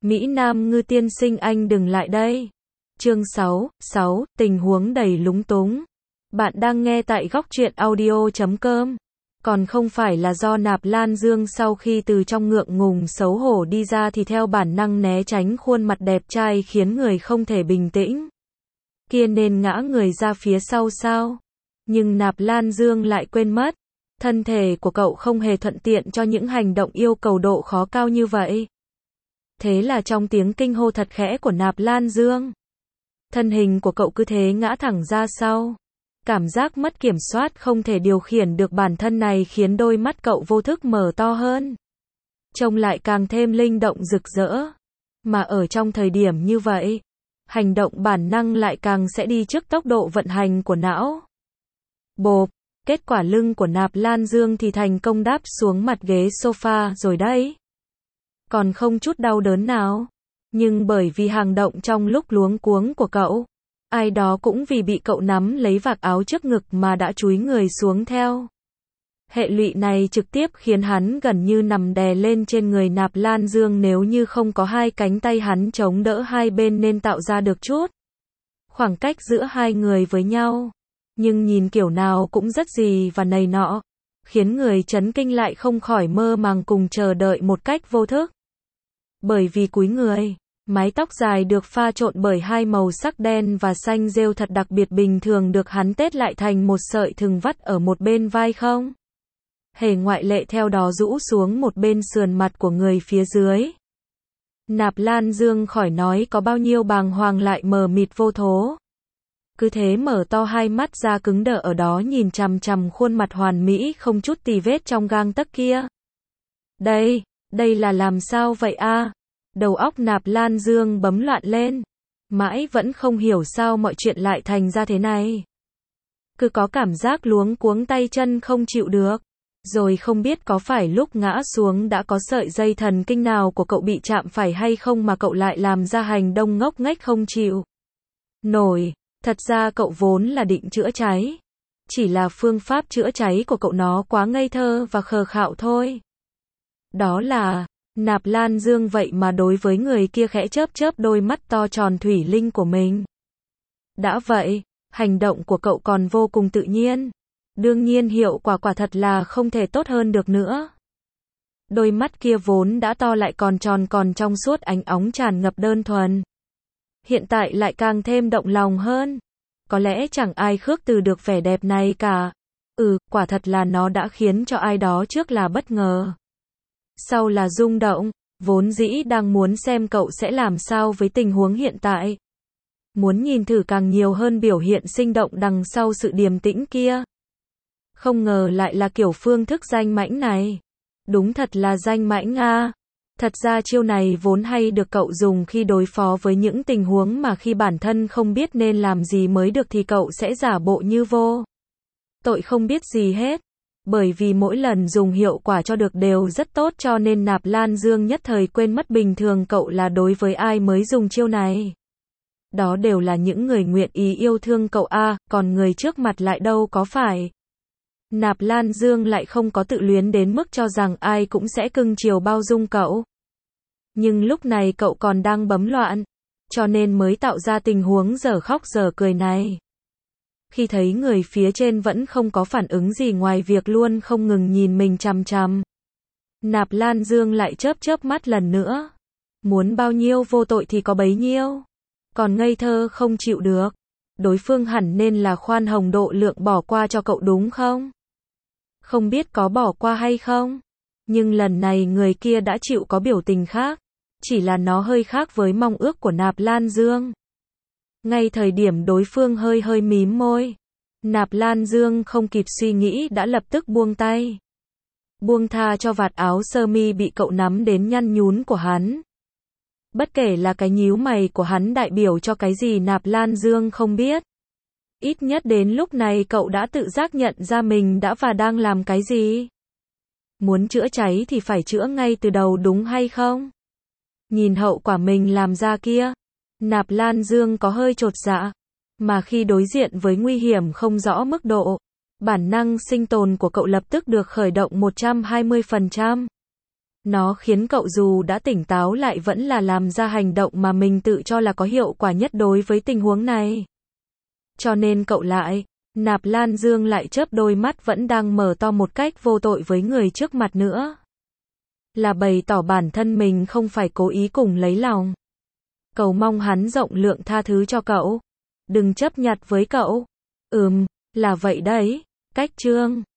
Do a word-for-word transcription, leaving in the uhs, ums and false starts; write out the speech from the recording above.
Mỹ Nam ngư tiên sinh anh đừng lại đây. Chương sáu, sáu, tình huống đầy lúng túng. Bạn đang nghe tại góc truyện audio chấm com. Còn không phải là do Nạp Lan Dương sau khi từ trong ngượng ngùng xấu hổ đi ra thì theo bản năng né tránh khuôn mặt đẹp trai khiến người không thể bình tĩnh. Kia nên ngã người ra phía sau sao? Nhưng Nạp Lan Dương lại quên mất. Thân thể của cậu không hề thuận tiện cho những hành động yêu cầu độ khó cao như vậy. Thế là trong tiếng kinh hô thật khẽ của Nạp Lan Dương, thân hình của cậu cứ thế ngã thẳng ra sau. Cảm giác mất kiểm soát không thể điều khiển được bản thân này khiến đôi mắt cậu vô thức mở to hơn. Trông lại càng thêm linh động rực rỡ. Mà ở trong thời điểm như vậy, hành động bản năng lại càng sẽ đi trước tốc độ vận hành của não. Bộp, kết quả lưng của Nạp Lan Dương thì thành công đáp xuống mặt ghế sofa rồi đấy. Còn không chút đau đớn nào. Nhưng bởi vì hành động trong lúc luống cuống của cậu, ai đó cũng vì bị cậu nắm lấy vạt áo trước ngực mà đã chúi người xuống theo. Hệ lụy này trực tiếp khiến hắn gần như nằm đè lên trên người Nạp Lan Dương nếu như không có hai cánh tay hắn chống đỡ hai bên nên tạo ra được chút khoảng cách giữa hai người với nhau. Nhưng nhìn kiểu nào cũng rất gì và này nọ, khiến người chấn kinh lại không khỏi mơ màng cùng chờ đợi một cách vô thức. Bởi vì cúi người, mái tóc dài được pha trộn bởi hai màu sắc đen và xanh rêu thật đặc biệt bình thường được hắn tết lại thành một sợi thừng vắt ở một bên vai không hề ngoại lệ theo đó rũ xuống một bên sườn mặt của người phía dưới. Nạp Lan Dương khỏi nói có bao nhiêu bàng hoàng lại mờ mịt vô thố. Cứ thế mở to hai mắt ra cứng đờ ở đó nhìn chằm chằm khuôn mặt hoàn mỹ không chút tì vết trong gang tấc kia. Đây, đây là làm sao vậy a? Đầu óc Nạp Lan Dương bấm loạn lên. Mãi vẫn không hiểu sao mọi chuyện lại thành ra thế này. Cứ có cảm giác luống cuống tay chân không chịu được. Rồi không biết có phải lúc ngã xuống đã có sợi dây thần kinh nào của cậu bị chạm phải hay không mà cậu lại làm ra hành động ngốc nghếch không chịu nổi. Thật ra cậu vốn là định chữa cháy. Chỉ là phương pháp chữa cháy của cậu nó quá ngây thơ và khờ khạo thôi. Đó là, Nạp Lan Dương vậy mà đối với người kia khẽ chớp chớp đôi mắt to tròn thủy linh của mình. Đã vậy, hành động của cậu còn vô cùng tự nhiên. Đương nhiên hiệu quả quả thật là không thể tốt hơn được nữa. Đôi mắt kia vốn đã to lại còn tròn còn trong suốt ánh óng tràn ngập đơn thuần. Hiện tại lại càng thêm động lòng hơn. Có lẽ chẳng ai khước từ được vẻ đẹp này cả. Ừ, quả thật là nó đã khiến cho ai đó trước là bất ngờ. Sau là rung động, vốn dĩ đang muốn xem cậu sẽ làm sao với tình huống hiện tại. Muốn nhìn thử càng nhiều hơn biểu hiện sinh động đằng sau sự điềm tĩnh kia. Không ngờ lại là kiểu phương thức danh mãnh này. Đúng thật là danh mãnh a. Thật ra chiêu này vốn hay được cậu dùng khi đối phó với những tình huống mà khi bản thân không biết nên làm gì mới được thì cậu sẽ giả bộ như vô tội không biết gì hết. Bởi vì mỗi lần dùng hiệu quả cho được đều rất tốt cho nên Nạp Lan Dương nhất thời quên mất bình thường cậu là đối với ai mới dùng chiêu này. Đó đều là những người nguyện ý yêu thương cậu a, còn người trước mặt lại đâu có phải. Nạp Lan Dương lại không có tự luyến đến mức cho rằng ai cũng sẽ cưng chiều bao dung cậu. Nhưng lúc này cậu còn đang bấm loạn, cho nên mới tạo ra tình huống dở khóc dở cười này. Khi thấy người phía trên vẫn không có phản ứng gì ngoài việc luôn không ngừng nhìn mình chằm chằm, Nạp Lan Dương lại chớp chớp mắt lần nữa. Muốn bao nhiêu vô tội thì có bấy nhiêu. Còn ngây thơ không chịu được. Đối phương hẳn nên là khoan hồng độ lượng bỏ qua cho cậu đúng không? Không biết có bỏ qua hay không? Nhưng lần này người kia đã chịu có biểu tình khác. Chỉ là nó hơi khác với mong ước của Nạp Lan Dương. Ngay thời điểm đối phương hơi hơi mím môi, Nạp Lan Dương không kịp suy nghĩ đã lập tức buông tay. Buông tha cho vạt áo sơ mi bị cậu nắm đến nhăn nhún của hắn. Bất kể là cái nhíu mày của hắn đại biểu cho cái gì Nạp Lan Dương không biết. Ít nhất đến lúc này cậu đã tự giác nhận ra mình đã và đang làm cái gì. Muốn chữa cháy thì phải chữa ngay từ đầu đúng hay không? Nhìn hậu quả mình làm ra kia, Nạp Lan Dương có hơi chột dạ. Mà khi đối diện với nguy hiểm không rõ mức độ, bản năng sinh tồn của cậu lập tức được khởi động một trăm hai mươi phần trăm. Nó khiến cậu dù đã tỉnh táo lại vẫn là làm ra hành động mà mình tự cho là có hiệu quả nhất đối với tình huống này. Cho nên cậu lại, Nạp Lan Dương lại chớp đôi mắt vẫn đang mở to một cách vô tội với người trước mặt nữa. Là bày tỏ bản thân mình không phải cố ý cùng lấy lòng. Cầu mong hắn rộng lượng tha thứ cho cậu. Đừng chấp nhặt với cậu. Ừm, là vậy đấy. Cách chương